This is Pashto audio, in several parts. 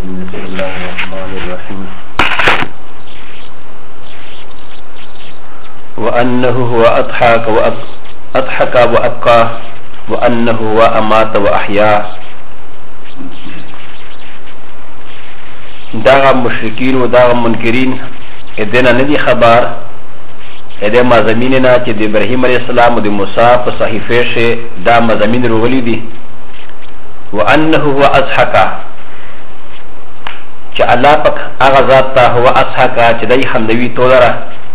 الرجيم بسم الله الرحمن الرحيم وأنه هو أضحك وأبقى وأنه هو أمات وأحيا داغ مشركين وداغ منكرين ادنا ندي خبر اده مزامیننا چې د ابراهیم علیه السلام او د موسی په صحیفه شه دا مزامین روغلی دي وانه هو اضحك چې الله پاک هغه ذات ته هو اضحك چې دای حمدوی تولره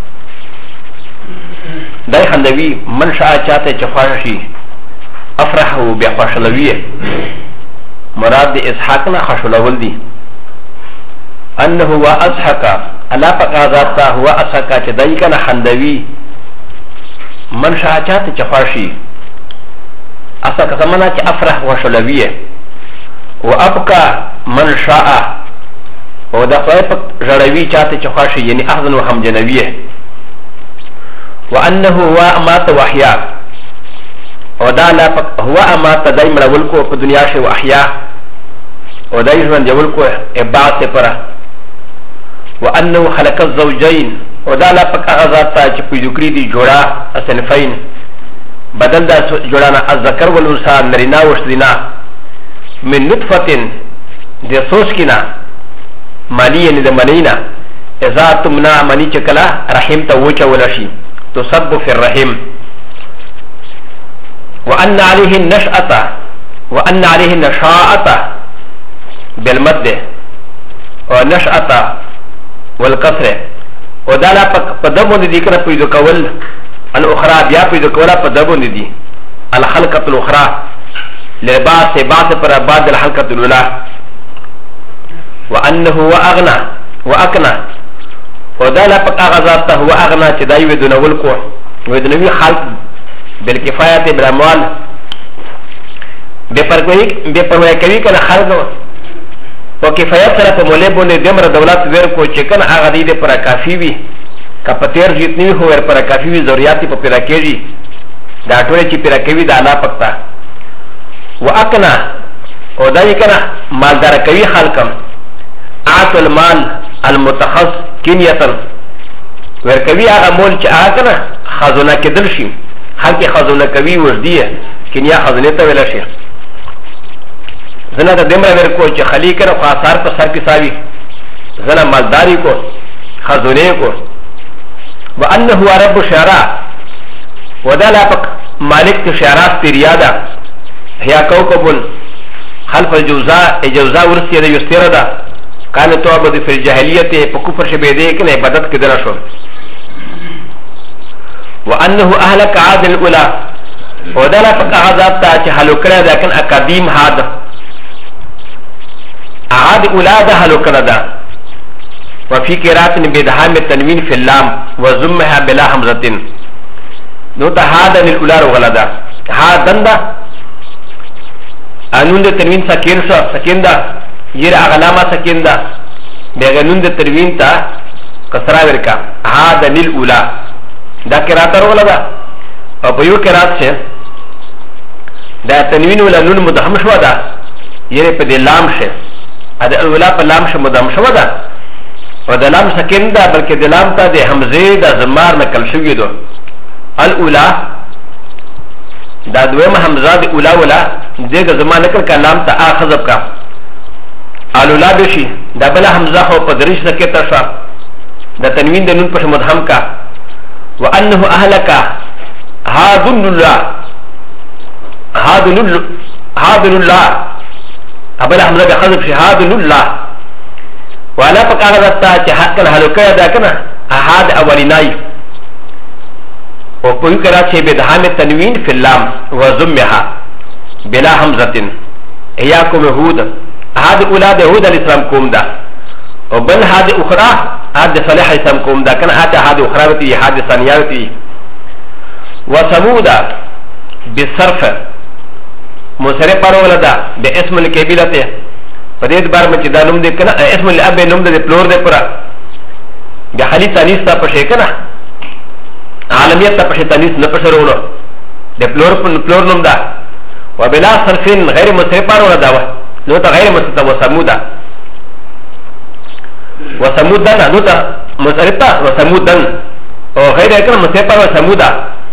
دای حمدوی من شاء چاته چې خوښ شي افرحه بخوشلویه مراد د اسحاق نه خوشلول دي انه هو اضحك الله پاک ذات ته هو اضحك چې دای کنه حمدوی من شاء چاته چې خوښ شي اصل کمنه چې افرح وشلویه وابقى من شاء او دا خدای پاک جړوي چاته چې خوښ شي یعنی احزن وهم جنویه وانه هو امات واحیا او دا لا پاک هو امات دای مړول کو په دنیا شه واحیا او دای ژوند جوړ کو عبادت پر وانه خلق الزوجين او دا لا پاک هغه ذات چې پیدا کړی دي جوړه اصنفین بدل دا جوړانا الذکر والانثى نرینا وشلینا من نطفه د سوسکینا مانی یعنی د منینا اذا تمنا منی چکلا رحم ته وچا ولشي تصب في الرحم وان عليه النشأة وان عليه النشاءة بالمد ونشأة والكسر ودالا قدمون دي كنا پیدا کول الاخرى بیا پیدا کولا قدمون دي الخلقة الاخرى لباس باس پر بعد الحلقة الاولى وانه هو اغنى واكنى ودالا پک اغذات هو اغنى چدای ودن ولکو ودنوی خلق بالکفایت بالاموال بے پروايي کوي کنه خلق او کفایت سره په مولې باندې دمر دولت ور کو چې کنه هغه دې پر کافی وي کپتیر جتنی هو ور پر کافی وي ضرورت په پیرا کېږي دا ټول چې پیرا کوي دا الله پکتا واكنى او دای کنه مالدار کوي خلقم اعطى المال المتخص كنية وركوي هذا مول چاكنا خزونه كدل شي حق خزونه كوي ورديه كنيا خزونه ته ولا شي زنا د دمر ورکو چې خلی کنه خاصار په سر کې ساوي زنا مالداري کو خزونه کو وانه هو رب الشعراء ودلا بك مالك الشعراء تريادا هي كوكب خلف الجوزاء ورثيه يستيردا كان تعبد في الجاهليه فكفر شبيدي كان عبادت كدنا شو وانه اهلك عاد الاولى ودلا فك عذاب تا هلوكرا لكن اقديم هذا عاد اولاد هلوكرا وفي قراءه بدهام التنوين في اللام وزمها بلا همزه نوت هذا الاولى وغلدا هذا انون التنوين سكين يرى أغلاما سكيندا بغنون دا تروين تا كسرا وركا هذا للأولى دا كرات رولا دا او بيو كرات شه دا تنوين ولا نون مدهم شوا دا يرى پا دي لام شه هذا الأولى پا لام شه مدهم شوا دا و دا لام سكيندا بلکه دي لام تا دي حمزه دا زمار نکل شوی دو الأولى دا دوما حمزه دي أولى ولا دي زمار نکل کا لام تا آخذب کا الولا بشي دا بلا حمزه خو په درش سکتا شو دا تنوین د نون په مدهم کا وانه اهلك هاذن الله ابلا حمزه بحذف شي هاذن الله ولا فقال ذا چې حق الهلكه دا کنه احد اولینای او په کړه چې بدهام تنوین فی اللام وزمها بلا حمزه اياكم يهود هذا أولاد يهود الإسلام كوم دا وبل هذا أخرى هذا صالح الإسلام كوم دا كان هذا أخرى بتي هذا ثانية بتي وثمودا بالصرف مصرف پرولا دا باسم الكبيرة فديت بار من جدا نوم دي كنا اسم الأب نوم دي بلور دي پرا بحالي تانيس تا پشه كنا عالميت تا پشه تانيس نپشرونو دي بلور نوم دا وبلا صرفين غير مصرف پرولا دا نو تا غیر مستوى سمودا وسمودن نوتا مصرفة وسمودن وغير كنا مصرفة وسمودا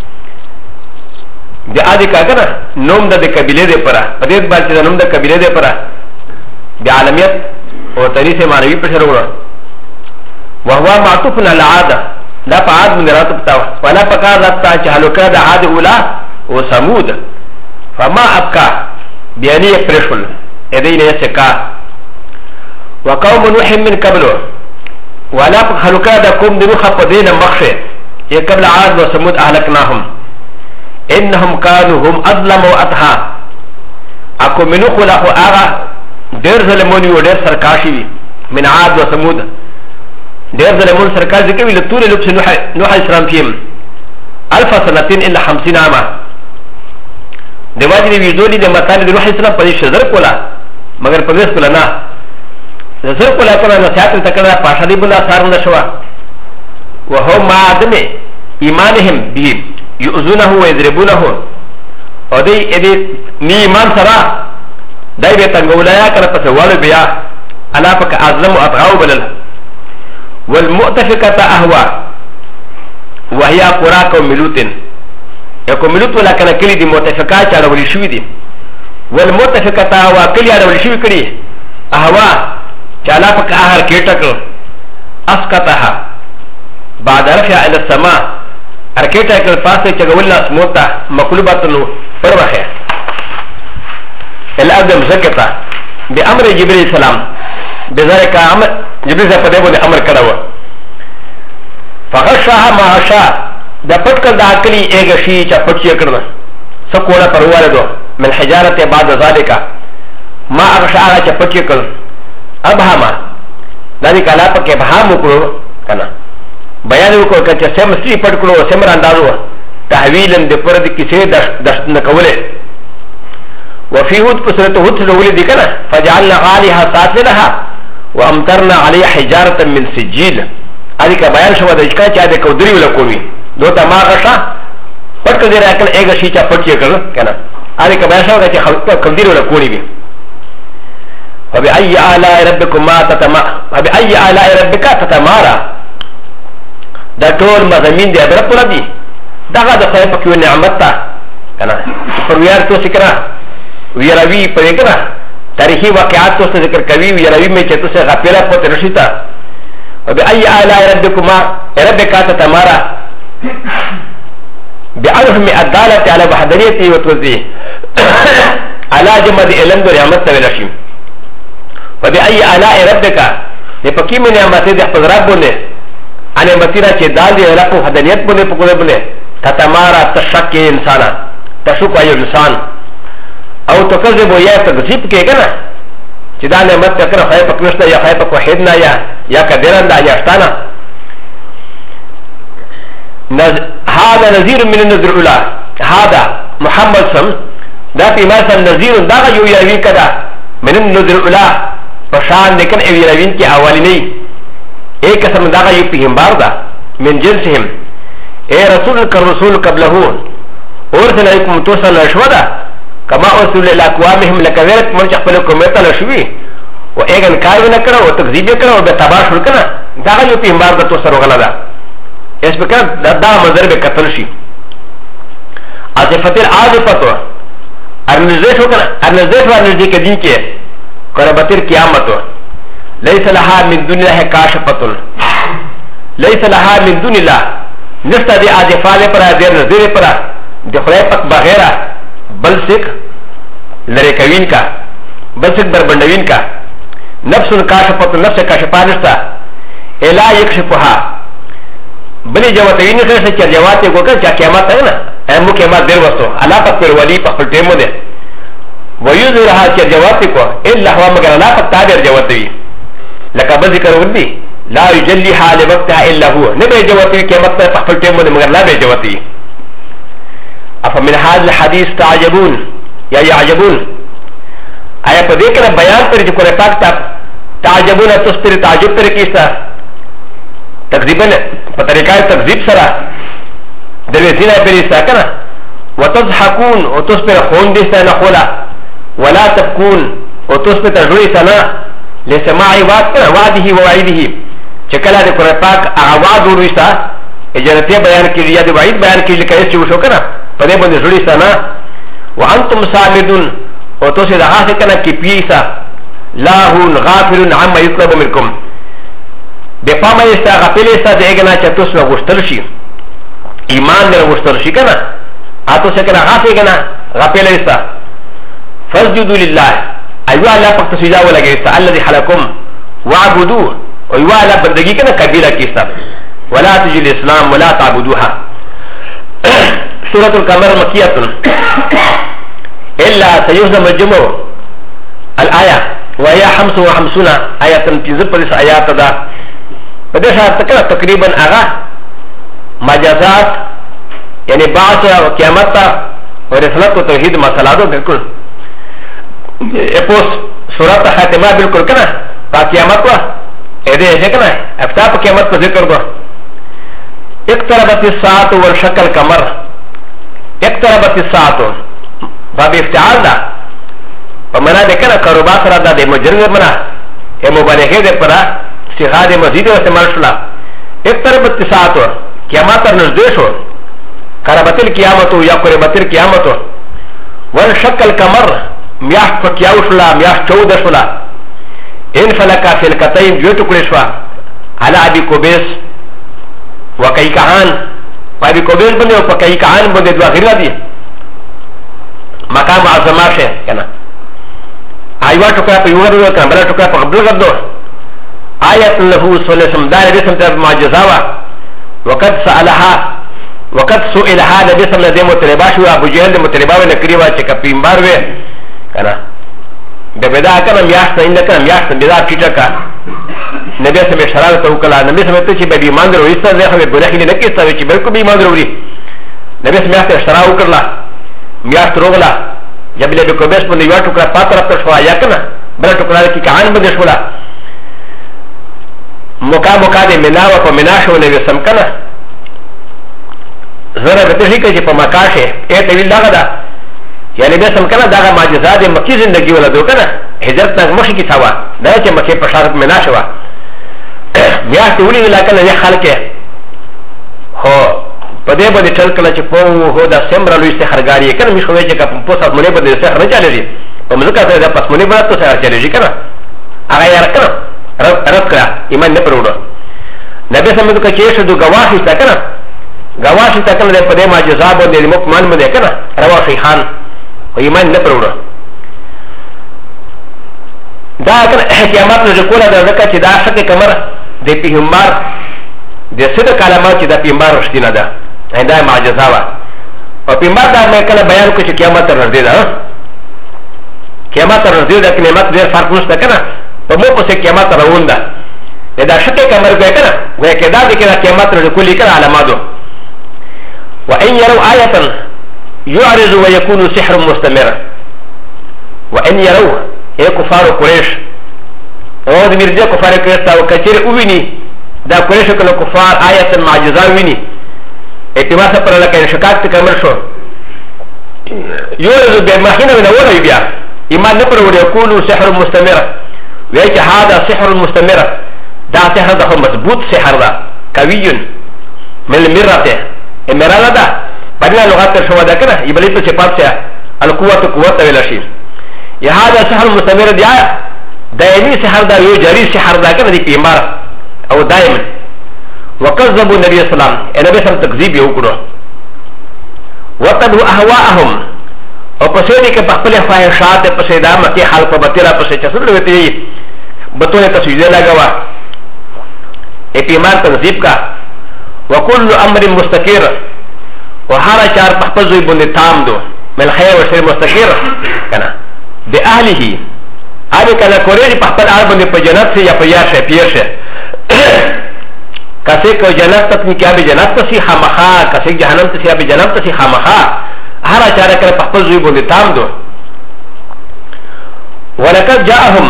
دي آدي كاكنا نوم دا دي قبيلة دي پرا پدید بالچه دا نوم دا قبيلة دي پرا دي عالميت وتنيس معنوي پشرورا وهو معطوفنا العادة دا پا عاد من راتب تاو ولا پکار رابطا چه حلوکا دا عاد اولا وسمود فما ابکا بیانی پرشل ادین سکا وقوم نوح من قبلو ولا حلوكا دا قوم دنوخا قدين مخشي قبل عاد وثمود اهلكناهم انهم كانوا هم اظلم واتها اكو منوخو لاخو اغا دير ظلموني ودير سركاشي من عاد وثمود دير ظلمون سركاشي كوي لطول لبس نوح السلام فيهم 1000 سنة الا 50 عاما دواجه دي ويدولي دي مطالي دي نوح السلام پدي شزر کولا مگر پديس کولا نا زر کولا کنا نصیحت تکڑا پاشا دی بلا سارون شوا وهو ما عدم ایمانهم به یؤذونه ويضربونه او دی ادی نی ایمان سرا دای به تنگولایا کنا پس والو بیا الا پک ازلم اطغاو بلل والمؤتفقه اهوا وهي قراء ملوت يكون ملوت ولا كان كلي دي مؤتفقات على ولي شوي دي والمؤتفقه اهوا كلي على ولي شوي كري اهوا چالا پک آهر کیٹک اسقطها بعد رفع الى السماء ارکیٹک الفاسه چگولنا اسموتا مقلوباتنو پروخه الارض مزکتا بامر جبريل السلام بذلك امر جبريل پدیبو دے امر کڑاو فغشاها ما غشا دا پٹکل دا اکلی ایک شی چا پٹچی کرنا سکونا پروالدو من حجارت بعد ذالکا ما غشاها چا پٹچی کرنا ابهاما دانی کالا پک ابهام وکړو کنه بیان وکړو چې سم سری پټ کړو سم راندازو تحویلن د پر د کیسه دشت نه کوله وفي هود پسرت هود ولې دي کنه فجعلنا عاليها سافلها وامطرنا عليها حجاره من سجيل ادي کا بیان شو د اشکا چا د کودری ولکوي دوته ما غشا پټ دې راکل ایګه شي چا پټ کړو کنه ادي کا بیان شو چې خلق کودری ولکوي وي فبأي آلاء ربكما فبأي آلاء ربك تتمارى دا ټول مزامین دی عبرت ولا دي دغه د خدای په کې نعمت تا کنه پر ویار تو ذکر ویراوی په کنه تاریخي واقعات تو ذکر کوي ویراوی مې چې تو څه غفله پته رشیتا وبأي آلاء ربكما ربك تتمارى بعلهم الدالة على وحدانيته وتوزيعه على جمد علم ونعمت تولشيم وبأي آلاء ربك لپکی میں نعمتیں دے حضرات بولے انے متیرا چے دال دی علاقو حدانیت بولے پکولے بولے تتمارا تشک انسانا تشک ایو انسان او تکذب یا تکذیب کے گنا چے دا نعمت تکر خیر پکنشنا یا خیر پک وحیدنا یا کدیرن دا یا اشتانا هذا نذیر من النذر الاولى هذا محمد صم دا پیما صم نذیر دا یو یوی کدا من النذر الاولى پشان لیکن ایوی روین کی اوالی نہیں ایک قسم داغا یو پیغمبر دا من جنسهم اے رسول کا رسول قبلہو ارسل علیکم توسل نشو دا کما ارسل الاقوامهم لکویرت منچ خپلو کمیتا نشوی و ایک انکاروی نکڑا و تکذیبی کڑا و بیتابار شل کنا داغا یو پیغمبر دا توسل روغلا دا اس بکر دا مذر بے قتل شی عاصفت العاصفتو ارنزیش ہو کنا ارنزیش و ارنزی کے دین کے قربتر قیامت ليس لها من دون الله كاشفة ليس لها من دون الله نفتا دي آدفال پرا دیر نظر پرا دي خدای پاک بغیرہ بل سک لرکوین کا بل سک بربندوین کا نفس کاشفة نفس کاشفہ نشتا الا یکشفها بلی جواتوین نشتا چا جواتی کو کر چا قیامت ہے نا ایمو قیامت دیر وستو اللہ پاک پر ولی پاک پر ٹیمو دے ويظهرها كجواتكو إلا هو مگر لا فتابر جواتوي لك بذكر ودي لا يجليها لوقتها إلا هو نبي جواتوي كمت فقل تيمون مگر لا بجواتوي أفمن هذا الحديث تعجبون يا يعجبون آیا پا دیکھنا بیان پر جو قرآن پاک تا تعجبون تصبر تعجب پر کیستا تقذیبا پا طریقہ تقذیب سرا دلوزینا پر ایستا کنا وتضحكون وتصبر خون دیستا نخولا ولا تبكون وتصبت الرؤي سنا لسماع وعده ووعيده چکلا د قرآن پاک آواز وروسته جنتی بیان کیږي یا د وعید بیان کیږي کله چې وشو کنه په دې باندې زړی سنا وانتم صامدون او تاسو د هغه کنه کې پیسا لاهون غافلون عما يطلب منكم به پامه استا غفل استا دغه چې تاسو غوښتل شي ایمان دې غوښتل شي کنه اته څه کنه غافل کنه غفل استا فسجدوا لله ايوا الله پاک تسجدا ولګي الذي خلقكم واعبدوه ايوا الله بندگی کنه کبیره کیسا ولا تجل الاسلام ولا تعبدوها سورة القمر مكية إلا سيهزم الجمع الآية وهي 55 آية تنزل آيات دا فدشا تقريبا أغا مجازات يعني بعض وقيامات ورسالة وتوحيد مسألة بالكل اپوس سورة خاتمة بالكل كنا قيامات إذا يجيكنا افتاق قيامات ذكر با اقتربت الساعة والشكل القمر اقتربت الساعة باب افتعال دا ومنا ده كنا كروبا سرا دا ده مجرد منا مبالغه ده پرا سيغا ده مزيد استعمال شلا اقتربت الساعة قيامات نزده شو قربت القيامة یا قربت القيامة والشكل القمر میاش فکیاو شلا میاش 14 شلا ان فلکا فلکتين جو ټکړې شو على ابي قبيس وكاي كهان ابي قبيس باندې او كاي كهان باندې دوه غیر دي مقام اعظم شه کنه ايوا ټکړه په یو ورو کنه بل ټکړه په بل غدو آیت له صلی الله علیه وسلم دا رسم ته معجزه وا وقد سالها وقد سئلها نبی صلی الله علیه وسلم متربا شو ابو جهل متربا و نکریوا چې کپیمبار و کنه د بدا کنه میاشت نه کنه میاشت بدا ټیټه کا نبی سمې شرارت وکړه نبی سمې ته چې به ایمان درو ایسته زه خو به نه کېسته چې بالکل به ایمان درو نبی سمې ته شرارت وکړه میاشت روغلا جبل به کوبس باندې یو ټوکړه پاتره پر شو یا کنه بل ټوکړه کې کهان باندې شولا موکا دې مناو په مناشو نبی سم کنه زره به ته چې په مکاشه ته ویل دا یعنی به سم کنه دا معجزات مکی زندگی ولا دو کنه هجرت تک مخ کی تھا دا چې مکه په شرط مناشو بیا ته ولې لکه نه خلک هو په دې باندې ټل کله چې په هو دا سمرا لوي سحرګاری کنه می خوې چې کا په پوسه مونږ باندې سحر نه چالي په مزکه سره دا پس مونږ باندې سحر چالي کنه هغه یې راکنه رب کړه ایمان نه پروړو نبی سم ته کې شه دو گواهی تا کنه گواهی تا کنه په دې معجزات باندې مکمن باندې کنه روا شیخان ایمان نه پروړو دا کنه قیامت نه کوله دا ځکه چې دا شکه کمر د پیغمبر د سده کلمات چې د پیغمبر رښتینه ده دا معجزه وا او پیغمبر دا مې کله بیان کو چې قیامت تر ورځې ده قیامت تر ورځې ده کلمات ډېر فرق نشته کنه په مو په قیامت روان ده دا شکه کمر به کنه وای کدا د کله قیامت تر کلی کړه علاماتو وان يروا آیه يعرض ويكون سحر مستمر وان يروا اي كفار قريش او د مرجع كفار قريش او کچر اویني دا قريش کله کفار آیه معجزه ویني اتباع پر لکه شکایت کمر شو يعرض بمحينه من اول بیا ایمان نه پر وړي يكون سحر مستمر وای چې هذا سحر مستمر دا سحر ده مضبوط سحر ده قوي من المرته امراله ده بدل لغات شو ده کنه يبلي ته چپات سے القوت قوت ویل شي يا هذا سحر مستمر دي دائمي سحر ده یو جاري سحر ده کنه دي پیغمبر او دائم وكذبوا النبي صلى الله عليه وسلم النبي صلى الله عليه وسلم تكذيب وکړو وتدوا اهواءهم او پسې کې په خپل خواهشات پسې دا مکه حال په بتیرا پسې چسل وتی بتونه تسویده لگاوا ای پیغمبر تکذیب کا وكل امر مستقر وهذا شعر بحفظ ابن تام دو من الخير والشر مستقر كنا بأهله هذا كان كوريجي بحفظ عربني بجنات سي يا بياشه بياشه كسيك جنات تتنكي ابي جنات تسي خامخا كسيك جهنم تسي ابي جنات تسي خامخا هذا شعر كان بحفظ ابن تام دو ولقد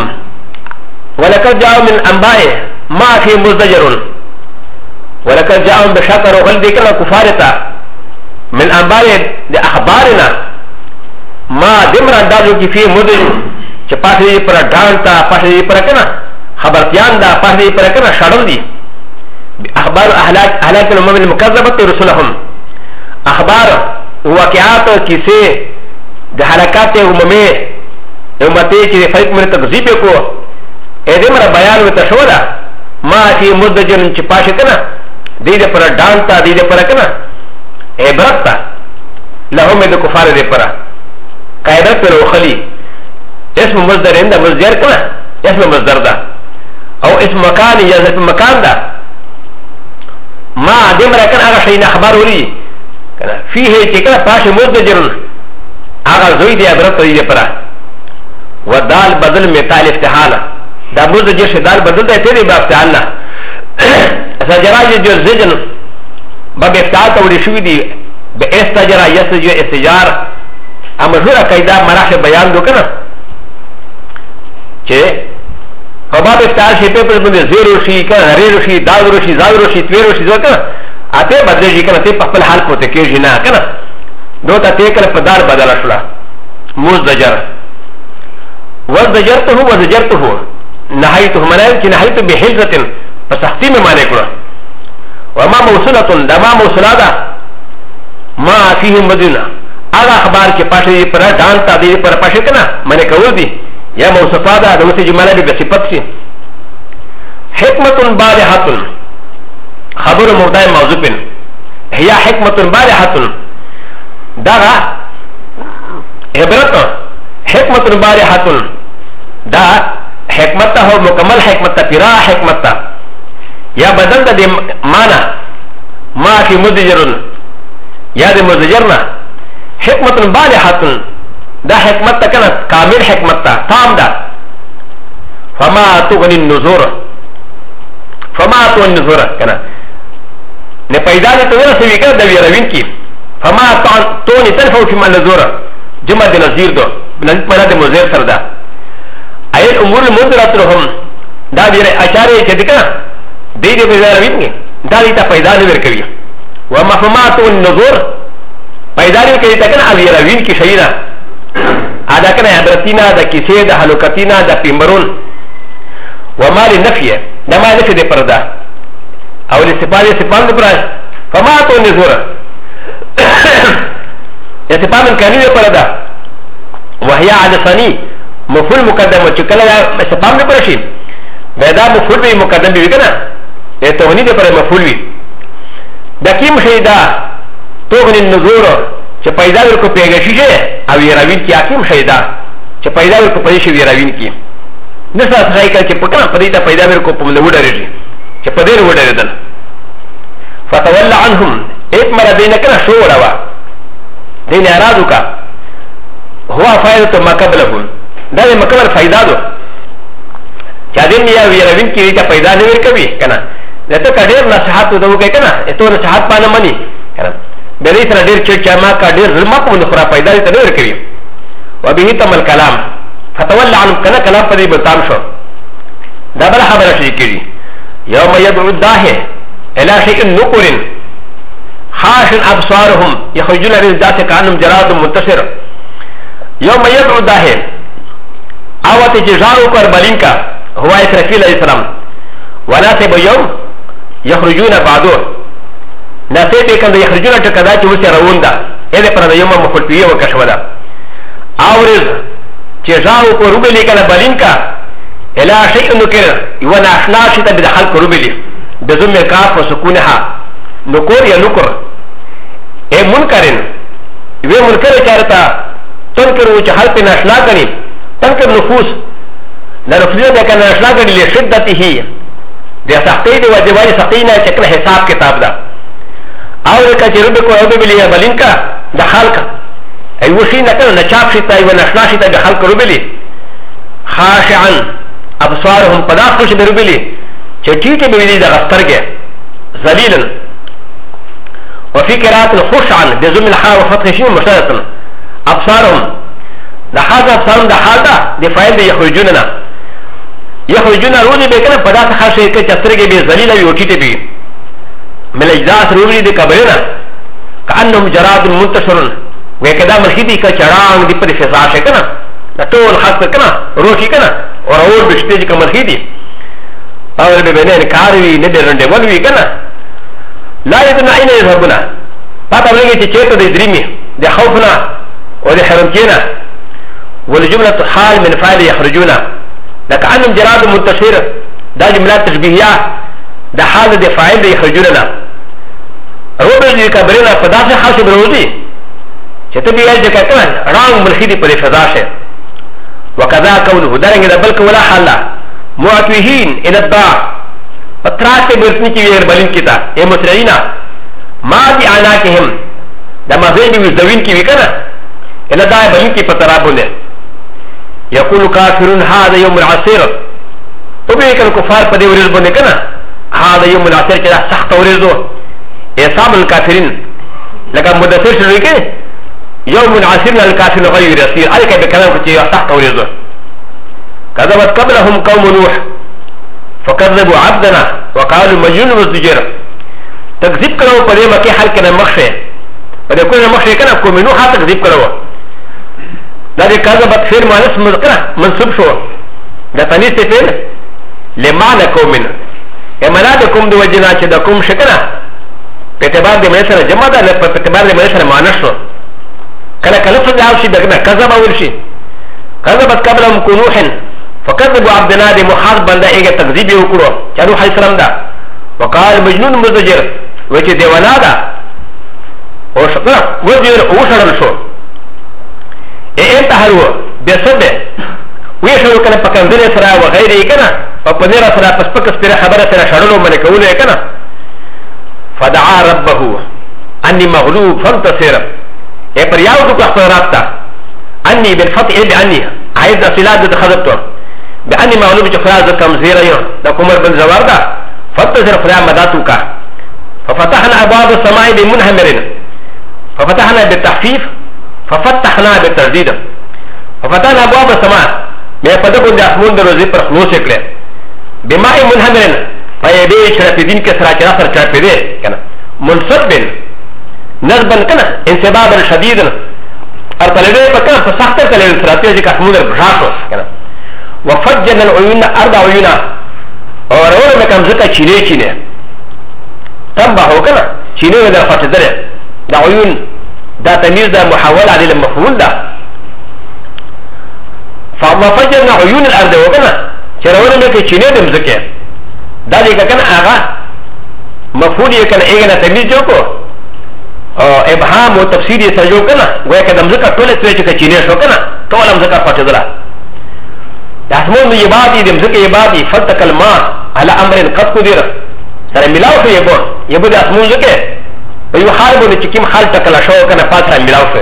جاءهم من انبائه ما في مزدجر ولقد جاءهم بشكر وغلدي كلا كفارتا من انبار اخبارنا ما دمر اندازو کی فی مدن چه پاسه پر ڈانتا پاسه پر کنا خبرتیان دا پاسه پر کنا شڑل دی اخبار اهلاك الامم المكذبه رسلهم اخبار واقعات كيسه د حرکات اممه امته چې فرق من تکذیب کو اې مر بیان وته شو دا ما فی مدجن چې پاشه کنه دې دې پر ډانتا دې دې پر کنه عبرت لهم د کفار دې پر قاعده پر وخلی اسم مصدر عند مصدر کنه اسم مصدر ده او اسم مکان یا اسم مکان ده ما دې مر کنه هغه شی نه خبر ولي کنه فيه چې کنه پاشه مدجن هغه زوی دې عبرت دې پر ودال بدل مثال افتحال دا موزه جيش دال بدل ده تيري بافتحال لا سجراج جو زجن باب افتحال تولي شوي دي باستجرا يسجو استجار امشهورة قيدا مراحل بيان دو كنا چه فباب افتحال شي پیپر بنده زير روشي كنا هري روشي داد روشي زاد روشي توير روشي دو كنا آتے بدل جي كنا تے پخپل حال پوتے کیجي نا كنا دو تا تے کنا پدار بدل شلا موز دجر وزجرته وزجرته نهايته منال كي نهايته بحلزة فسختي من معنى كنا وما موصلة دما موصلة ما فيه مدينة هذا أخبار كي پاشي پر دانتا دي پر پاشي كنا معنى كول دي يا موصفة دا دوسي جمالة بصفت سي حكمة بالغة خبر مبدأ موضوع هي حكمة بالغة دغا عبرت حكمة بالغة دا حكمتا هو مكمل حكمتا پرا حكمتا يا بدل دا دي مانا ما في مدجرن يا دي مدجرنا حكمة بالغة دا حكمتا كانت كامل حكمتا تام دا فما تغني النذور فما تغني النذور كنا نپيداني تونا سوي كنا دا ويروين كي فما تغني تنفو فيما النذور جمع دي نذير دو بلانت مانا دي مزير سر دا اي الامور المنذرات لهم دا دي اشاره كدكنا دي دي ويروين دا دي تا پيداني وركوي وما فما تغني النذور پيداني كي تكنا ويروين كي شيئا هذا كان عبرتنا دا كيسي دا حلوكتنا دا بيمبرون وما للنفي دا ما نفي دي پردا او لسپال سپال دي پرا فما تغني النذور يسپال من كاني دي پردا وهي عدساني مفعول مقدم چکلا سپام دي پرشي بيدا مفعول بي مقدم بي كنا توغني دي پر مفعول بي دا كيم شيدا توغني النذور چه پیدا ورکو پیگشی شه او ویراوین کی حکیم شیدا چه پیدا ورکو پدیش ویراوین کی نسا سخایی کل چه پکنا پدیتا پیدا ورکو پمده وڈرشی چه پدیر وڈردن فتولا عنهم ایک مرا دین کنا شو روا دین ارادو کا هو فائدتو مقبلهم دا دی مقبل فائدہ دو چه دین یا ویراوین کی ویتا پیدا نورکوی کنا لتا کا دیر نصحات دو گئی کنا اتو نصحات پانا منی کنا بلي سره ډېر چې چما کا ډېر ظلم په خورا پیدا ته نه ورکوي وبه تم الكلام فتولى عن كنا كلام په دې بتام شو دا بل خبره شي کړي يوم يدعو الداهي الى شيء نقر خاش ابصارهم يخرجون من ذات كانهم جراد منتشر يوم يدعو الداهي اوت جزاء كربلينكا هو اسرافيل عليه السلام ولا تب يوم يخرجون بعده ناسي بكم يخرجون تكذا وسي روندا اذا فرد يوم مخلفيه وكشودا اورز جزاء كربلي كان بلينكا الى شيء نكر وانا اشناشت بدخل كربلي بزم الكاف وسكونها نكور يا نكر اي منكرن و منكر چارتا تنكر وجهل بين اشناكني تنكر نفوس لا نفوس ده كان اشناكني لشدته ده سختي ده وجواري سختينا چكن حساب كتاب ده او كجرب کو او بلی بلینکا د خلق ای وشي نکره نچاپ شتا ای ونشنا شتا د خلق ربلی خاشعا ابصارهم پداخ خوش بربلی چټی ته بلی د غسترګه ذلیلا وفي قراءه خشعا بضم الحاء وفتح شين مشتركا ابصارهم د هذا ابصارهم د هذا د فاعل يخرجوننا يخرجون رودي بكره پداخ خاصه کې چترګه به ذلیلا یوټی ته بي من الاجزاء روبري دي كبرنا كانهم جراد منتشرون وكذا مشيدي كشران دي پر فضا شكنا طول خط كنا روشي كنا اور اور بشتي كمشيدي او ببنين كاروي ندرن دولوي كنا لا يدنا اين يذهبنا فتا ولغي تشيتو دي دريمي دي خوفنا ودي حرمتنا والجملة حال من فعل يخرجونا لكأنهم جراد منتشر دا جملات تشبيهية دا حال دي فاعل دي يخرجوننا روبر دي كبرنا فداسي خاص بروزي چتبي يجي كان رام ملخيدي پر فضاشه وكذا كونه درنگ بلك ولا حالا معتوهين ان الدار فترات برتني كي وير بلين كتا اي مسرعينا ما دي عناكهم دا مزيد وزوين كي وكنا ان الدار بلين كي فترابونه يقول كافرون هذا يوم العصير وبيك الكفار قد يورز بني كنا هذا يوم العصير كده سخت ورزو اصاب الكافرين لكن مدثر شريكه يوم العصير الكافرين غير يسير عليك بكلام كتير سخت ورزو كذبت قبلهم قوم نوح فكذبوا عبدنا وقالوا مجنون وزجر تكذب كلام قد مكي حال كنا مخشي قد يكون مخشي كنا كوم نوح تكذب كلام لذلك كذبت فير ما نسم منصوب شو ده تنيس فير لمعنى قومين اما لا دكم دو وجنا چه دكم شكنا پتبار دي منسر جمع ده پتبار دي منسر معنى شو كلا كلفظ ده شي دكنا كذب اول شي كذبت قبلهم نوح فكذبوا عبدنا دي محاض بنده ايجا تكذيب يوكرو چه نوح عليه السلام ده وقال مجنون مزدجر وچه ديوانا ده وشكرا وزير وشرل شو انتهروا بسبب ويشروا كنا پکنزل سرا وغيره كنا وپنير سرا پسپک سپیر خبر سرا شرلو من کولو كنا فدعا ربه اني مغلوب فانتصر اي پر یاو دو اخبر رابطا اني بالفتح باني عايز اصلات دو خذبتو باني مغلوب جفراز دو کمزیر يو دا کمر بن زوار دا فانتصر فرا مداتو کا ففتحنا ابواب السماء بمنهمرين ففتحنا بالتحفيف ففتحنا بالترديد ففتحنا ابواب السماء ما يقدرون يحمون دروزي پر خلوص كله بماء منهمر فيبي شرفدين كسرا كسر شرفدي كنا منصب نصبا كنا انسبابا شديدا ارتلدي بكنا فسخت كله استراتيجي كحمود البشاشو كنا وفجرنا العيون اربع عيون اور اور مكان زكا چيني چيني تنبه كنا چيني ده فتدر ده عيون دا تمييز ده محاولة على المفعول ده فما فجرنا عيون الارض وكنا شراونا مكي چيني دم زكي دا لك كان آغا مفعول يكن ايغنا تمييز جوكو ابهام و تفسير يسجو كنا ويا كدم زكا طولة سويچ كچيني شو كنا طولم زكا فتدرا يحسمون يبادي دم زكي يبادي فتك الماء على امر قد قدر سر ملاو في يبون يبود يحسمون زكي ويحاربوا لتكيم حال تكلا شو كان فاتحا ملاوفر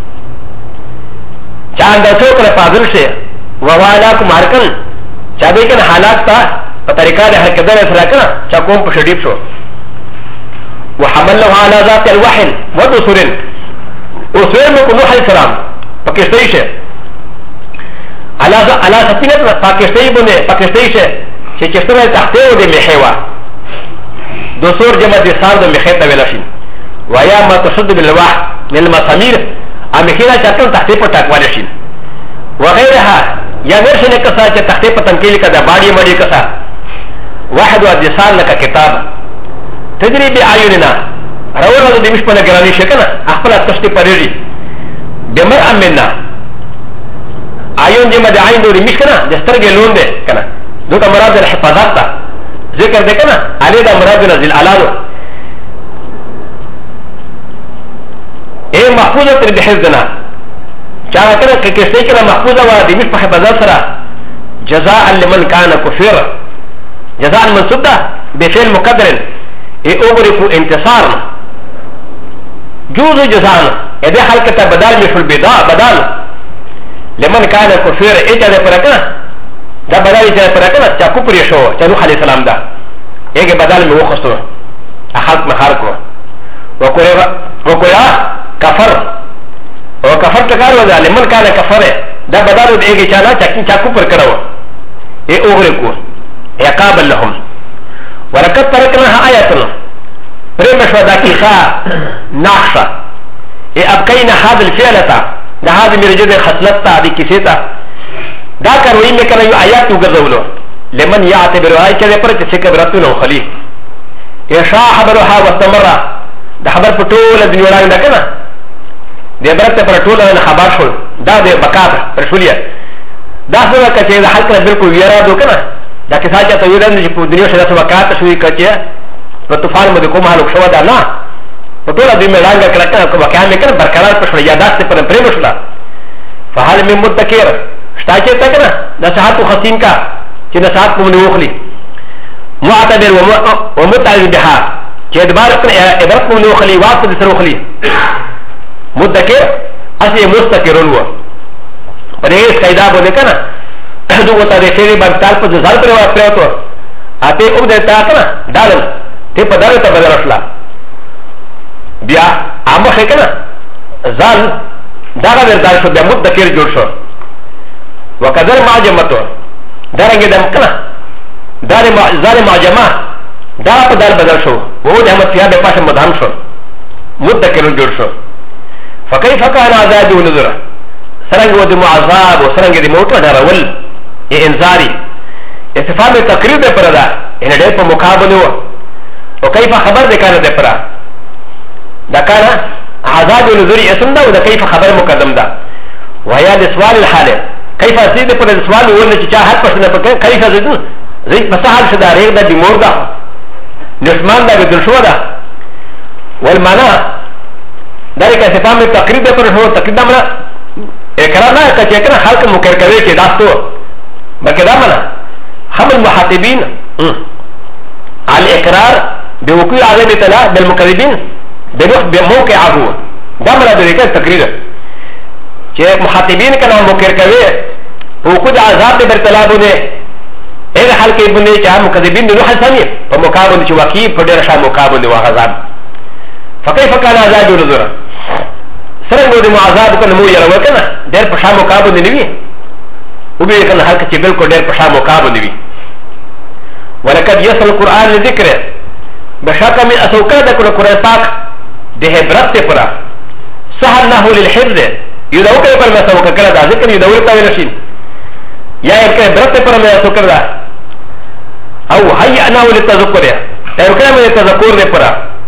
چاند دسو كان فاضل شيء ووالاكم حركن چابي كان حالات تا بطريقة ده حركدر اسراكنا چاكوم پشديب شو وحمله على ذات الوحن ودسورين وسوير مكو نوح عليه السلام پاکستاني شيء على سفينة پاکستاني بنده پاکستاني شيء چه چشتنا تحتيو ده مخيوا دسور جمع ده سار ده مخيطة ولاشين ويا ما تشد بالواح من المسامير امخينا چاكن تحتي پر تاكوالشين وغيرها يا نرشن كسا چه تحتي پر تنكيل كده بادي مدي كسا واحد وادسان لك كتاب تجري بعيوننا رونا دي مش پنا گراني شكنا اخبلا تشتي پريري بمر امنا عيون جمع دي عين دوري مش كنا دسترگه لون ده كنا دوكا مراد الحفاظات ده ذكر ده كنا عليه ده مراد نزل علانو ايه محفوظة بحفظنا شاها كنا كيستي كنا محفوظة ودي مش بحفظات سرا جزاء لمن كان كفير جزاء المنصوب ده بفعل مقدر ايه اوغرفو انتصار جوز جزاء ايه حلقة بدال مش البدال بدال لمن كان كفير ايه جاده پرکنا ده بدال جاده پرکنا چا کفر يشو چا نوح عليه السلام ده ايه بدال مي وخستو احلق محاركو وكورا كفر وكفر تكارو ده لمن كان كفر ده بدالو ده ايه چانا چا كفر کرو ايه اوغرقو عقابا لهم ولقد تركناها آياتنا برمشوا دا كيسا ناقصة ايه ابقينا هذا الفعلة ده هذا مرجد خصلتا دي كيسيتا دا كروي مكنا يو آيات وغزولو لمن يعتبر اي كذا پر چې کبرتو نو خلی يشاء خبرها واستمر د خبر په ټوله دنیا باندې کنه د برته پر ټوله خبر شول دا د بقا پر شولیا دا څنګه چې د حق بالکل ویرا دو کنه دا که ساجا ته ویل چې په دنیا سره وکات شوې کچې په طوفان باندې کومه حالت شو دا نه په ټوله دې ملانګ کړه کنه کومه کار مې کنه برقرار پښه یاداشت پر پرېم شولا فحال من متکر شتا چې تا کنه نصحات خصین کا چې نصحات کوم نه وخلی معتبر ومتعذب بها چې ادبار عبرت کوم نه وخلی واسطه سره وخلی متکر اسی مستقرون و پرېس قاعده باندې کنه دوه ته د شری باندې تل په ځل پر وایو اته او د تا کنه دالل ته په دالته ته بدل شلا بیا امه کنه ځل دا غوړدار شو د متکر جوړ شو وقدر معجمته دارنګه دم کنه دار ظالم معجمه دا په دال بدل شو وو د احمد فیاض په پاشه مدام شو متکر جوړ شو فكيف كان عذاب ونذر سرنگ ود معذاب وسرنگ د موت ډارول انذاري استفهام تقریر ده پر دا ان ډېر په مقابله او كيف خبر ده کنه ده پر دا کنه عذاب ونذر اسم ده او كيف خبر مقدم ده وهي لسوال الحال كيف ازيد پر سوال ول چې چا هر پښنه پکې كيف ازيد زي مسحال شدا ريغ ده بمور ده نسمان ده بدل شو ده والمعنى ذلك استفهام تقریر ده پر هو تقریر ده اقرار نه کچې کنه خلق مکر کوي چې داستو بلکې دا معنا هم المحاتبين على الاقرار بوقوع عذاب الله بالمكذبين بموقعه دا معنا د دې تقریر چې محاتبين کنه مکر کوي وقوع عذاب د برتلابونه اې خلق ابن چې مکذبين نو حسني په مقابله چې واقعي په ډېر شان مقابله وغذاب فكيف كان عذاب النذر سرنګو د معذاب کنه مو یره وکنه ډېر په شامو کابو نه وی او به کنه هر کچې بالکل ډېر په شامو کابو نه وی ولکد یسل القران لذکر بشک من اسوکا د قران پاک د عبرت پر سهل له للحفظ یدو کله پر مسوکا کړه دا ذکر یدو ته ویل شي یا یک عبرت پر مې اسوکا دا او حینا وللتذکر دا یو کله تذکر دې پر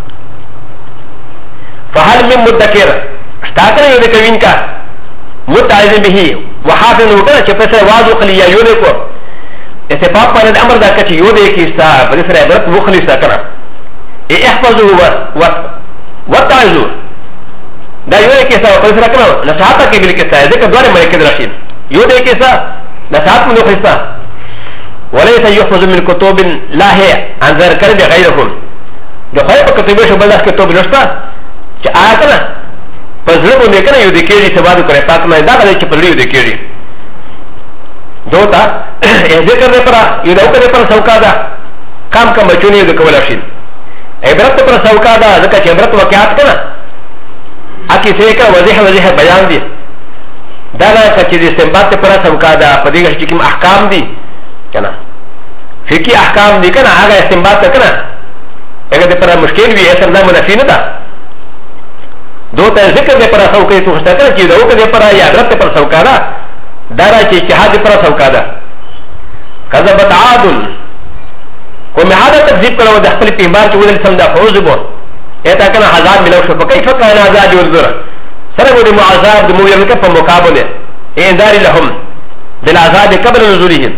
فهل من مدکر شتاکر یو د کوین کا متعذب به وحافظ وکړه چې پسې واځو خلی یا یو کو اتفاق پر امر دا کچ یو دې کیستا په سره عبرت مخلی سره کړه احفظوا وتعذوا دا یو کیستا په سره کړه نصحات کې بل کیستا ځکه دوه مې کې درشین یو دې کیستا نصحات مو خستا وليس يحفظ من كتب لا هي عن ذكر غيرهم دو خیر په کتابه شو بل کتاب نشتا چې آکله پزړه باندې کنه یو د کېږي سبا د کړه پاک نه دا غلې چې پرې یو د کېږي دوتا ذکر نه پرا یو د اوکه پر سوکا دا کام کم بچونی د کول شي عبرت پر سوکا دا ځکه چې عبرت واقعات کنه اکی څه کا وضاحت بیان دي دا نه چې د استنباط پر سوکا دا په دې کې کوم احکام دي کنه فقهي احکام دي کنه هغه استنباط کنه هغه د پر مشکل وی اصل نه منفي نه ده دو ته ذکر دې پر سوکې تو څه کړه چې دا وکړه پر یا عبرت پر سوکا دا دارا چې اجتهاد پر سوکا دا کذبت عاد کوم هغه تکذیب کړو د خپل پیغمبر چې ولل سم دا فوز بو اته کنه عذاب ملو شو په کیف کان عذاب ورزر سره ودی معذاب د مو یمکه په مقابله انذار لهم بالعذاب قبل نزولهم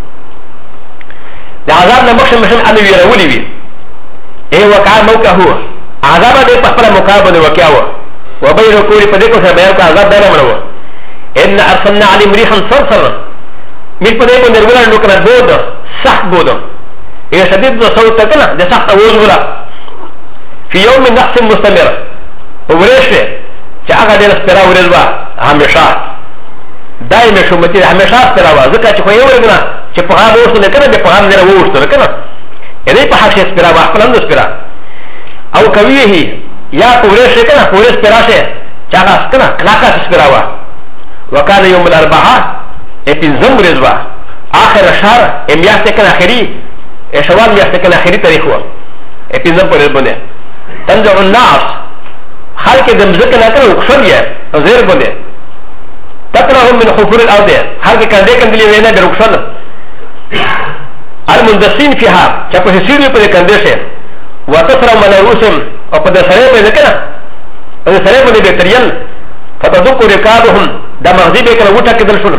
د عذاب نه مخه مخه ان ویرولې وی ای وقع موقع هو عذاب د په خپل مقابله وکاوه وبين كل فديكو سبيعك عذاب دانا منو إن أرسلنا عليهم ريحا صرصرا مش فديكو نرغلا نكرا بودا صح بودا إيه شديد صوت تكنا ده صح وزغلا في يوم نحس مستمر وبريشه جاء دين اسبرا ورزوا همشا دائما شو متي همشا اسبرا ذكا چې خو یو ورغنا چې په هغه وښته نه کنه په هغه نه وښته کنه دې په هغه اسبرا واخلند اسبرا او کوي یا پورشه کنه پورش پراشه چاغه کنه کلاکا سپراوا وکاله یوم الاربعاء اپنزم رزوا اخر شهر امیاست کنه اخری شوال میاست کنه اخری تاریخ و اپنزم پر بنه تنزع الناس خلق دم ذکر نه کنه وکشریه زیر بنه تطلعهم من حفور الارض خلق کنده کندلی وینه در وکشل المندسين فيها شاكوسير بكندشه وتصرى من الرسم او قد سريع بذكرة قد سريع من بكتريان فتذوق ركابهم دا مغزي بكرة وطا كدل شنو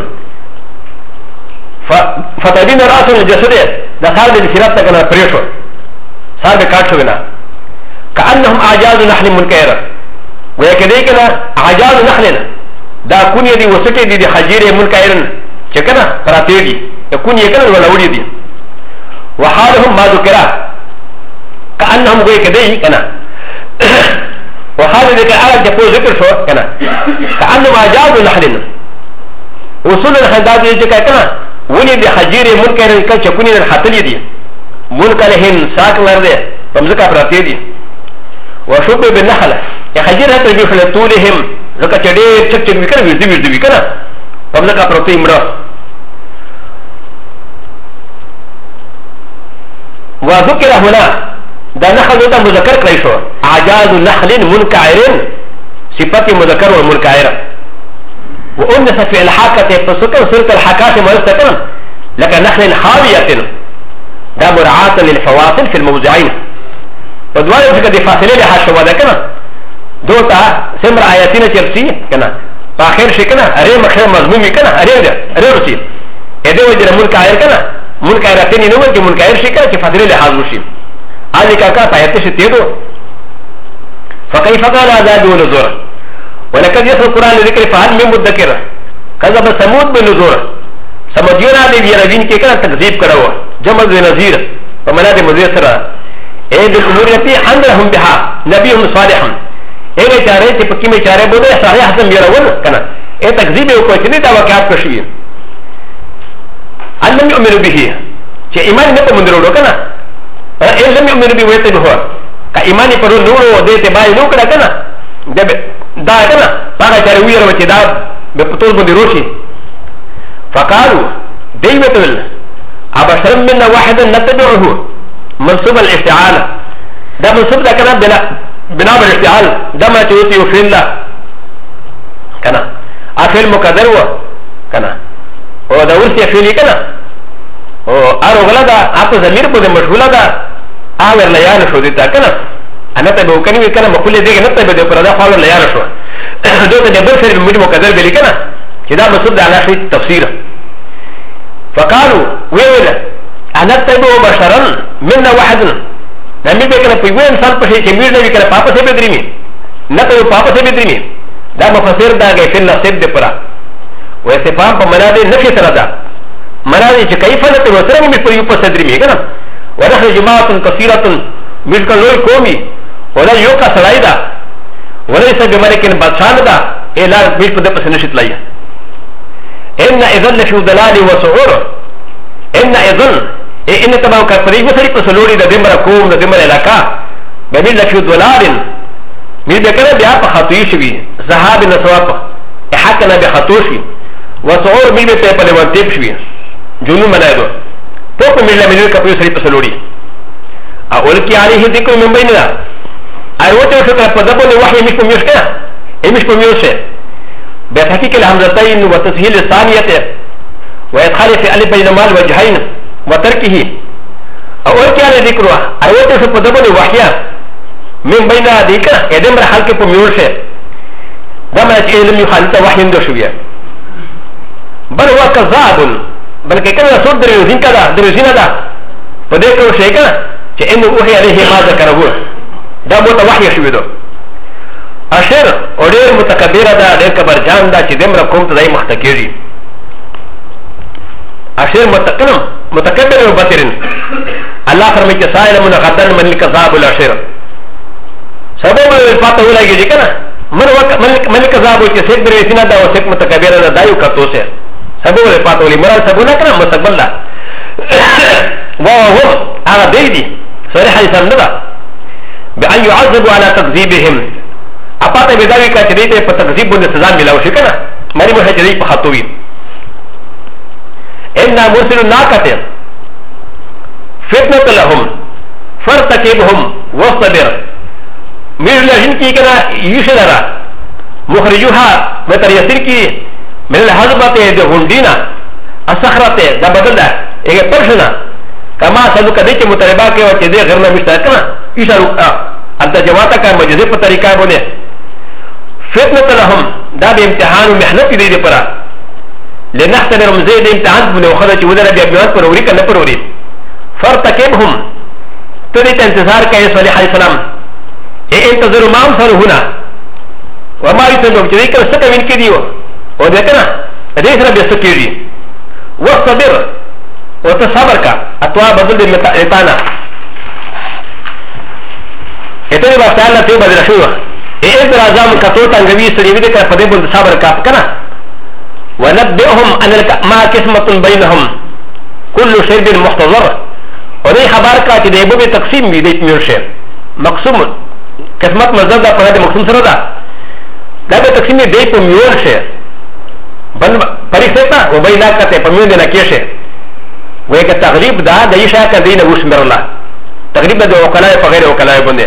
فتدين رأس الجسد دا صار بسيرات تكنا بريشو صار بكاتشو بنا كأنهم أعجاز نحل منكيرا ويكذلك أعجاز نحل دا كوني دي وسكي دي حجير منكيرا شكنا فراتيدي يكون يكنا ولا وليدي وحالهم ما ذكرا كأنهم غير كذي كنا وحال ذلك أعلى جفو ذكر شو كنا كأنهم أعجاز نحل وصول الخنداد يجيكا كنا ولد حجير منكيرا كان شكوني الحتلي دي منكرهن ساك لرده فمزكا فراتيدي وشوف بالنحل يا حجير هذا بيخلى طولهم لك تدير تكتب بكنا ويزدي بكنا فمزكا فراتي مرة وذكر هنا ده نحل ده مذكر كريشو أعجاز نحل منكعر صفة مذكر والمنكعر وأنس في الحاكة فسكن سلطة الحاكات مستقرا لك نحل حاوية ده مراعاة للفواصل في الموضعين ودوار ذكر دي فاصله لها شواده كنا دوتا سمر آياتين ترسي كنا فاخر شي كنا اري مخير مضمومي كنا اري رسي اده وجه منكعر كنا منكعرتين نو وجه منكعر شي كنا فاصله لها وشي هذه كاكا آيات شي تيدو فكيف قال عذاب ونذور ولقد يسر القرآن ذكر فهل من مدكر كذب ثمود بنذور سمديونا دي بيرابين كي كنا تكذيب كراوه جمع نذير فمنا دي مذير سرا ايه بالامور التي عندهم بها نبيهم صالح ايه چاره چې پکې مې چاره بوده صالح حسن يرون کنه ايه تکذیب یو کوي چې دا واقعات پښوی ان لم يؤمنوا به چې ایمان نه کوم درو کنه ايه لم يؤمنوا به وته به کا ایمان پر نورو دې ته بای نو کړه کنه دا کنه هغه چاره ویره چې دا به پتول باندې روشي فقالوا دایمتل ابشر منا واحد نتبعه منصوب الافتعال ده منصوب ده كنا بناء بالافتعال ده ما تيوتي وفين لا كنا افعل مقدر و كنا هو ده ورثي فعلي كنا هو ارو غلدا اپ ضمير بده مشغوله ده اور ليان شو دي كنا انا تبو كني كنا مقول دي كنا تبو پر ده فاول ليان شو ده ده بل فعل مقدر بلي كنا كده منصوب ده على شيء تفسير فقالوا ويلا انا تبو بشرا منا واحد نمي بكره في وين صار بشيء كبير ده بكره بابا سي بدريمي نتو بابا سي بدريمي ده مفسر ده كيف نصيب ده برا ويسفام بمنادي نفي سردا منادي كيف نتو وسرني مش بيو بصدريمي كده ونحن جماعه كثيره ملك لوي قومي ولا يوكا سلايدا وليس بملك بادشاه ده الا مش بده بسنشت لاي ان اذن في ضلال وسعور ان اذن ان تباو كفري وسري بسلوري ده دمر قوم ده دمر علاقه بمن في ضلال مين بكره بیا په خطوي شوی صحاب نسواب حقنا بخطوشي وسعور مين په په لوتيب شوی جنون منادو تو په مله مين کپي سري بسلوري اول کی عليه ذکر من بيننا ايوته فكره په دبل وحي مش کوم یشکا مش کوم یوشه بتحقيق الهمزتين وتسهيل الثانيه ويدخل في الف بين مال وجهين وتركه اول كان ذكرها ايوته في قدبل وحيا من بين ذلك ادم حلقه بميوشه دم علم يخالط وحي شويه بل هو كذاب بل كان رسول درزين كذا درزين هذا فذكر شيء كانه وحي عليه ما ذكره ده مت وحي شويه اشر اورير متكبر ده ده كبرجان ده چې دمر کوم ته دای مختکیږي اشر متكبر وبطرن الله فرمي كسائل من غدن من الكذاب والاشر سبب الفاتح ولا يجي كنا من الكذاب وكسيك دريسنا ده وسيك متكبر ده دايو كتوسه سبب الفاتح ولي مرال سبونا كنا مستقبل ده وهو هذا ديدي صريح الإسلام ده بأن يعذبوا على تكذيبهم أباتا بداوي كاتريته فتكذيب بند سزان ملاوشي كنا مري محجري بخطوي إنا مرسل ناكته فتنة لهم فارتكبهم واصطبر مير لجن کی کنا يشلرا مخرجوها متر يسير کی من الحزبة ده هندينا الصخرة ده بدل ده ايه پرشنا كما سلوك ديك متربا كي وكذا غيرنا مشتركنا يشارك أنت جواتك مجزي بطريقة بني فتنة لهم دا بامتحان ومحنة دي دي برا لنختبر مزيد امتحان بني وخذت ودنا بيبيان بروري كنا بروري فارتكبهم تريد انتظار كي صالح عليه السلام انتظروا ما انصروا هنا وما يتنجم جديك السكة من كديو ودكنا ريسنا بيسكيري والصبر وتصبرك أتوا بدل بمتانا اتني بastalla في بدل شوه إذ رازام كتوتا نبي سليمي دكا فديبو تصبرك كنا ونبئهم أن ما قسمة بينهم كل شيء محتضر ودي خبرك تديبو بتقسيم بيديت ميرشير مقسوم قسمت مزدد فرد مقسوم سردا دا بتقسيم بيديت ميرشير بل فريستا وبينك تفهمون دنا كيشه ويك تغريب دا دايشا كدين وشمر الله تغريب دا وكلاء فغير وكلاء بنده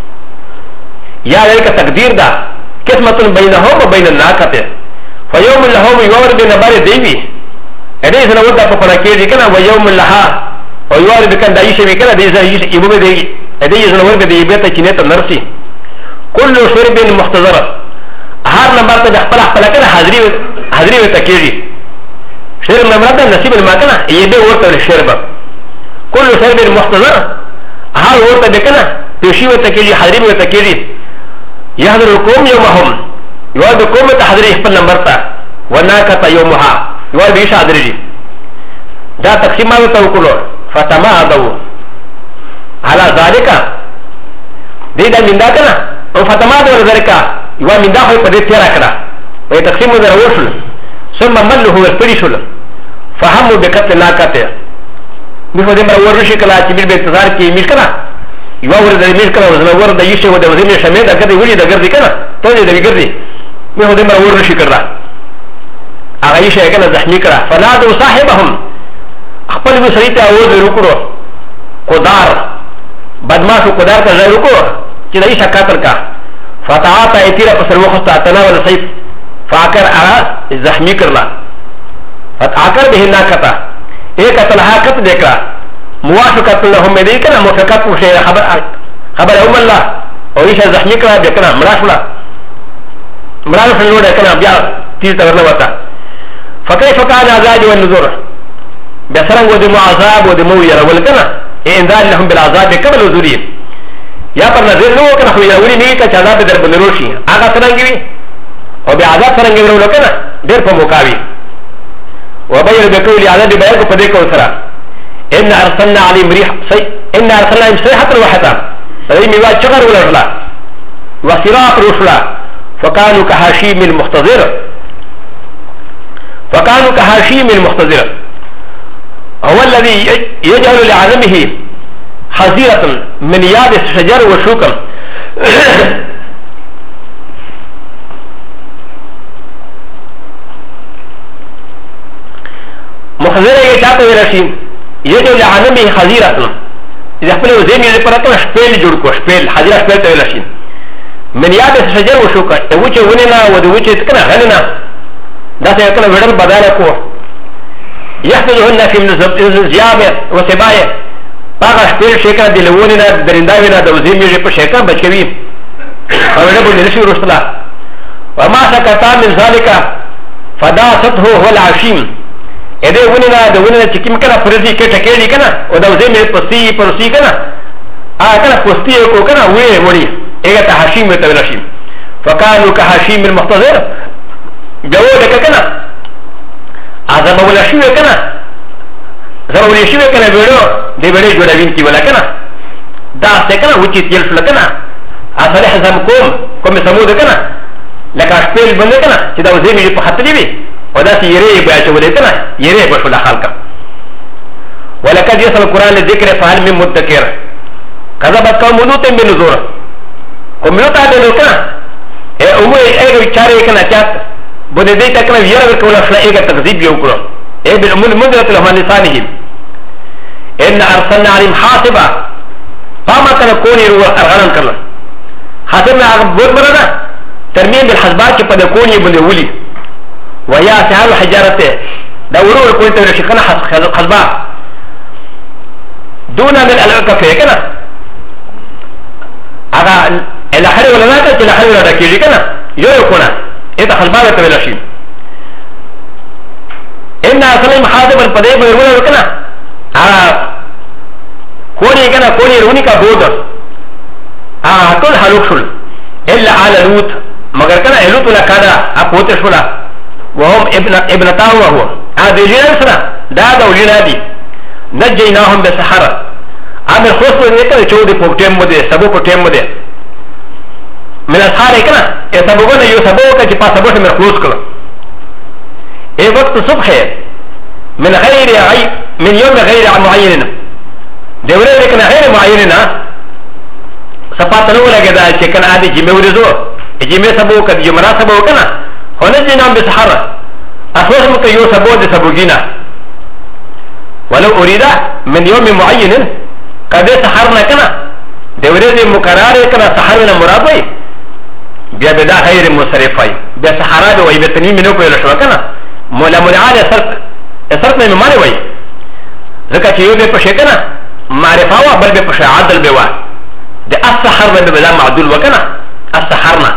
يا ذلك تقدير دا قسمة بينهم وبين الناقة فيوم لهم يور بين بار ديوي ادي سنه ودا فكراكي كنا ويوم لها ويور بكن دايشه بكنا دي زي يبو دي ادي سنه ور بدي بيت كينه نرسي كل شرب محتضر هر نمبر ته خپل خپل کنه حاضری وتکیږي شرب نمبر ته نصیب المکنه یبه ورته شرب كل شرب محتضر هر ورته بکنه پیشي وتکیږي حاضری وتکیږي يحضر القوم يومهم يواد القوم تحضري خپل نمبر ته وناكه يومها يواد بيش حاضري دا تقسيمات توكلو فتمادوا على ذلك دي دا من دا كنا وفتمادوا على ذلك يواد من دا خوي قد تيرا كنا ويتقسيم ذا وصل ثم مله هو الفريشل فهموا بقتل ناكته بيفو دي مرا ورشي كلا تبير بيتزار كي مش كنا يوارد المير كنا وزنور دا يشي ودا وزين شميد اكد يولي دا غردي كنا تولي دا غردي بيفو دي مرا ورشي كنا اغايشي كنا زحمي كنا فنادوا صاحبهم خپل مسریته اواز وکړو قدار بدمعشو قدار ته ځای وکړو چې دای شکاتل کا فتعاطى اتيرا پسر وخت تناول سيف فاكر زخمي کرلا فتعاكر به ناکتا ایک تلها کت دیکھا موافقت لهم دی کنا موافقت وشي خبر ام الله او ایشا زخمي کرا دیکھنا مراشلا مراشلا لوڑا کنا بیا تیر تورنا وتا فكيف كان عذاب والنذور بسرعه ودمو عذاب ودمو يرول كنا انذار لهم بالعذاب قبل وزوري يا پر نظر نو كنا خو يرولي ني کا عذاب در بنروشي اغا ترنگي او بعذاب ترنگي ورول كنا دير په مقاوي وبير بقول عذاب بيان کو پدې کو سرا ان ارسلنا عليهم ريح ان ارسلنا عليهم صيحه واحده اي ميوا چغر ولرلا وصراط رسلا فكانوا كهاشيم المحتضر فكانوا كهاشيم المحتضر هو الذي يجعل لعالمه حزيرة من ياد الشجر والشوكم محزرة يتعطى ورشيم يجعل لعالمه حزيرة إذا قلوا زين يلقى شبيل جوركو شبيل حزيرة شبيل تولشين من ياد الشجر والشوكم وجه وننا ودوجه تكنا غننا ذات يكون ودل بدالكو يحفظهن في من الزياب وسبايا باغا شبيل شيكا دي لوننا درنداونا دوزيم يجي بشيكا بشكوي فولبو نرسي رسلا وما سكتا من ذلك فداسته هو العشيم اده وننا دوننا چكيم كنا فرزي كتا كيلي كنا ودوزيم يجي پسي پرسي كنا كنا پستي يكو كنا ويه ولي ايه تحشيم وتولشيم فكانوا كحشيم المحتضر جوودك كنا هذا ولا شو كنا زما ولا شو كنا بيرو دي بيرو جوړوین کی ولا كنا دا څه كنا وچی تیل شو كنا اصله حزم کوم سمود كنا لکه شپل بند كنا چې دا وزې می په خطرې وي او دا چې یری بیا چې ولې كنا یری به شو خلک ولکد يسل القران لذكر فهل من مدكر كذبت قوم لوط بنذور قوم لوط هذا كنا امه ايه چاره كنا چات بده دې تکره یره وکول خلا ایګه تکذیب یو کړو ای بالامور منذره له لسانهم ان ارسلنا عليهم حاصبا فما كان كوني ارغلن کړل حاصبنا بود مردا ترمیم بالحسبات په د کونی باندې ولي ويا سهل حجارته دا ورور کوي ته شي کنه حسبا دون من الكفي كنا اغا الاخر ولا لا كان الاخر ولا كيجي كنا يكونا اذا خلبابه تبلشي ان اصل محاذب القديم ولا كنا كوني كنا كوني روني کا بود كل حلوكشل الا على لوط مگر كنا لوط ولا كذا اپوت شولا وهم ابنتاه وهو هذه جنسنا دا ولينا دي نجيناهم بسحره عامل خصوصا نكره چودي پوكتيم مده سبو پوكتيم مده من السحاره كنا سبوغنا يو سبو کا چپا سبو سے مرخوص کلا اي وقت صبح من غير من يوم غير معين دوري لكن غير معين سپاتلو لگه دا چه کنا آدی جمع ورزو جمع سبو کد جمرا سبو کنا ونجيناهم بسحره أخوص مكا يو سبو دي سبوغينا ولو أريد من يوم معين قد سحرنا كنا دوري مكرار كنا سحرنا مرابي بیا بدا غیر مصرفای بیا سحرا به وای بتنی منو په لښو کنه مولا ملعال اثرت نه معنی وای ځکه چې یو به په شکنه معرفه وا بل به په عدل به وا د السحر به بلا معدول وکنه السحرنا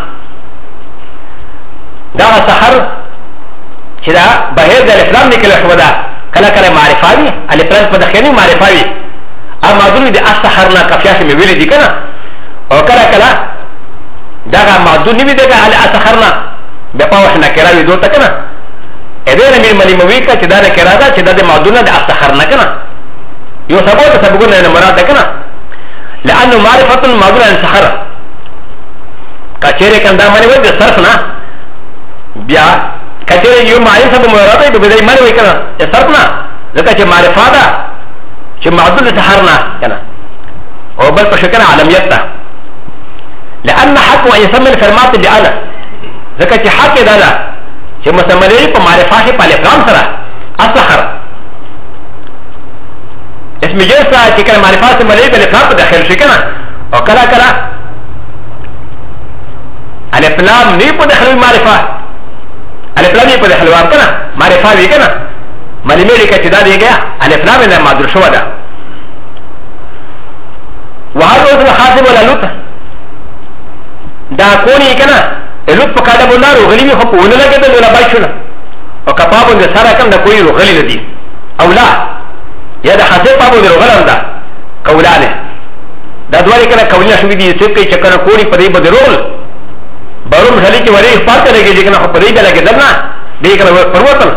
دا سحر چې دا بهر د اسلام نکله شو دا کله کله معرفه وي الاسلام په داخلي معرفه وي ا معدول د السحرنا کفیاش می ویل دي کنه او کله کله دا معدول نیوی دغه ال اسخرنا به پاوښ نه کراوي دوته کنه ا دې نه مې موي کا چې دا نه کرا دا چې دا معدول نه د اسخرنا کنه یو سبب ته سبب نه مراد ده کنه لانه معرفه المعدول عن سحر کچره کنده باندې وځي صرف نه بیا کچره یو معین سبب مراد ده به دې باندې وای کنه صرف نه ځکه چې معرفه ده چې معدول سحرنا کنه او بل په شکل عالمیت ده لأن حق ويسمى الكلمات بأنا ذكرت حق دادا شيء مسمى لي معرفة بالإفرام سرا السحر اسم جنسا شيء كان معرفة ملي بالإفرام داخل شكنا وكلا كلا الإفرام نيبو داخل المعرفة الإفرام نيبو داخل وابكنا معرفة بيكنا ملي ملي كتدا ديجا الإفرام إذا ما درشوا دا وهذا هو الخاتم ولا لوطة دا کونی کنا لوط په کاده باندې روغلی خو په ونه لګیدل ولا بچونه او کپا باندې سره کم دا کوئی روغلی ندی او لا یا دا حسب په باندې روغلم دا کولانه دا دوی کنا کولیا شو دي چې کوي چکر کونی په دې باندې روغل بروم خلی چې وری پاتې لګیږي کنا په دې لګیدل نه دې کنا پروتل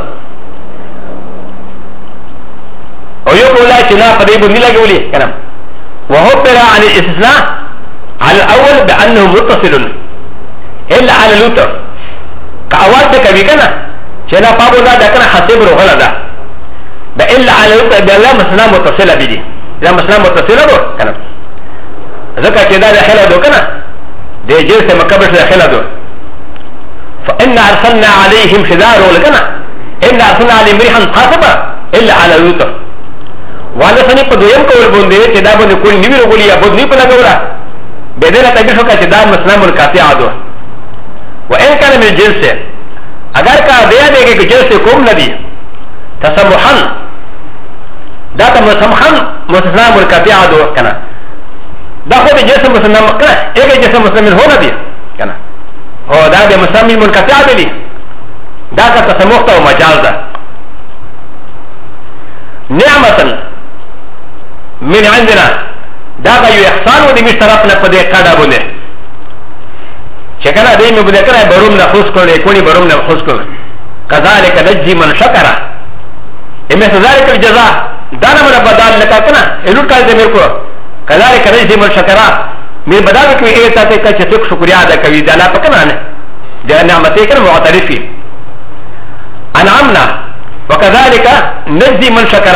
او یو کولا چې نه په دې باندې لګولې کنا وهو برا عن الاستثناء على الأول بأنه متصل إلا على لوتر كأول تكبي كنا شنا بابو لا دكنا حسب روحنا دا بإلا على لوتر بلا مسنا متصلة بدي إذا مسنا متصلة دو كنا ذكر كذا دخل دو كنا دي جلس مكبر دخل دو فإن أرسلنا عليهم شدار ولكنا إن أرسلنا عليهم ريحا قاصبة إلا على لوتر وأنا سني بدويم كول بندي كذا بندي كل نبي رجولي أبود نبي نجورا بدل تبيشو كتدار مسلم الكافي عدو وإن كان من الجنس أجر كاديا ديكي كجنس كوم ندي تسمحن داتا مسمحن مسلم الكافي عدو كنا دا خود جنس مسلم كنا إيه جنس مسلم هو ندي كنا هو دا دي مسلم الكافي عدو دي دا كتسمحتا ومجال دا نعمة من عندنا دا یو احسان و دی مش طرف نه پدې کډا بونه چې کله دې مې بده کړه بروم نه خوش کړي کولی بروم نه خوش کړي کذالک نجزي من شکر اما ذلك الجزاء دانا من بدل لك کنه الو کال دې مې کو کذالک نجزي من شکر مې بدل کې ایته ته چې څوک شکریا ادا کوي دا لا پکنه نه د نعمتې کړه معترفي انعمنا وكذلك نجزي من شکر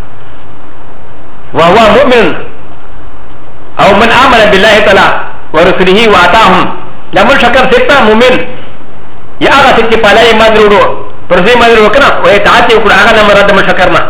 وهو مؤمن او من آمن بالله تعالى ورسله واتاهم لمن شكر سيكتا مؤمن يا اغا سيكي پالا ایمان روڑو پرزی ایمان روڑو کنا و اطاعتی اکڑا آغا نمرد من شكرنا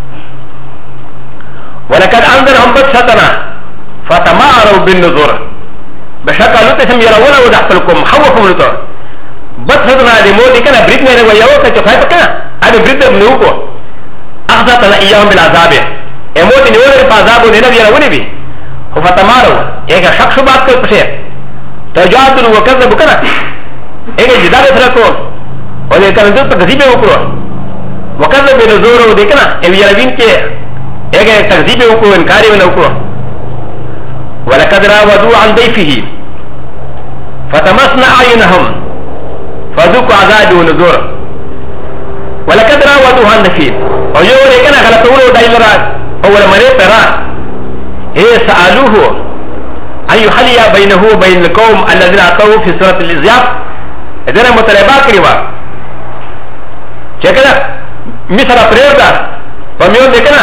ولقد انذرهم بطشتنا فتماروا بالنذور بشكا لطسم يرونا ودحتلكم خوفهم لطور بطشتنا دي مودي كنا بريدنا نوياو كچو خايفا كنا ادي بريد منوكو اخذتنا اياهم بالعذاب اموت نور فعذاب ونبي يروني بي هو فتمارو ايجا شخص بات كر پشه تجادل وكذب كنا ايجا جدال سرکو وده كنزل تكذيب وكرو وكذب بنزور وده كنا ايجا يربين كي ايجا تكذيب وكرو انكاري ونوكرو ولقد راودوا عن ضيفه فتمسنا اعينهم فذوقوا عذاب ونذور ولقد راودوا عن ضيفه ويقول لك انا غلطوا دايلرا اول مريض ترى هي سالوه ان يخلي بينه وبين القوم الذين اتوا في سوره الازياف اذا مطالبه كريوا شكرا مثل فريدا فميون دكنا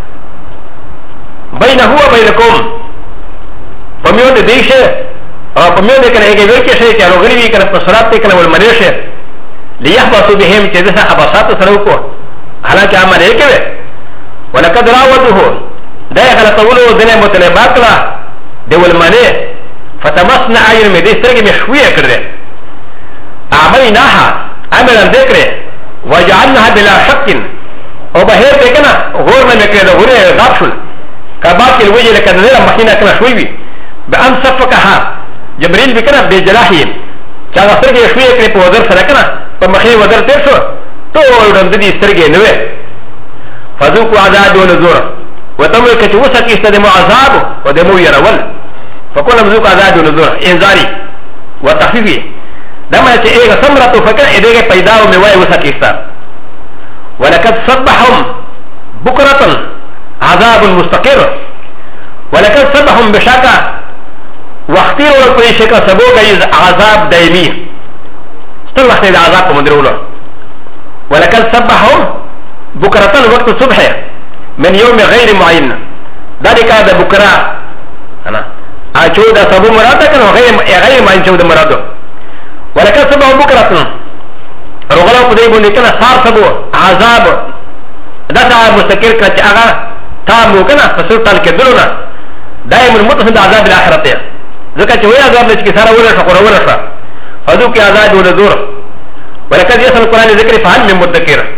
بينه وبين القوم فميون ديشه او فميون دكنا ايجي وركي شيء كانوا غريبي كانت بصرات كانوا والمريشه ليحبسوا بهم كذا ابساط سلوكو حالانکہ عمل ایک ہے ولقد راودوه دا غلطولو دنه مطالبات لا دول منه فتمسنا عين میں دسترگی میں شویہ کرده اعملناها عملا ذکر وجعلناها بلا شك او بهر بکنا غور میں نکرده غور غاب شل کباک الوجه لکن نرى مخینا کنا شویوی بان صفقها جبریل بکنا بجلاحی چاگا سرگی شویہ کرده پا وزر سرکنا پا مخین وزر تیر شو تو رمضدی سترگی نوے فذوقوا عذاب ونذور وتمر كتوسا كيستدموا عذاب ودموا يرول فكل مذوق عذاب ونذور انذاري وتخفيفي دما تيغا سمرة فكر اديغا پیدا ومواي وسا كيستا ولقد صبحهم بكرة عذاب مستقر ولقد صبحهم بشاكا واختير ولقد شكا سبوكا عذاب دائمي استل وقت عذاب مدرولو ولقد صبحهم بكرة وقت الصبح من يوم غير معين ذلك هذا بكرة أنا أشود سبب مرادا كان غير معين شود مرادا ولكن سبب بكرة رغلا قديم لكن صار سبب عذاب ذات مستقر كذا أغا تامو كنا فسرت الكذلنا دائما متصل عذاب الآخرة ذكر شوية عذاب لشكي سارة ولا شقرا ولا شا فذوك عذاب ونذور ولكن يصل القرآن ذكر فهم من مدكر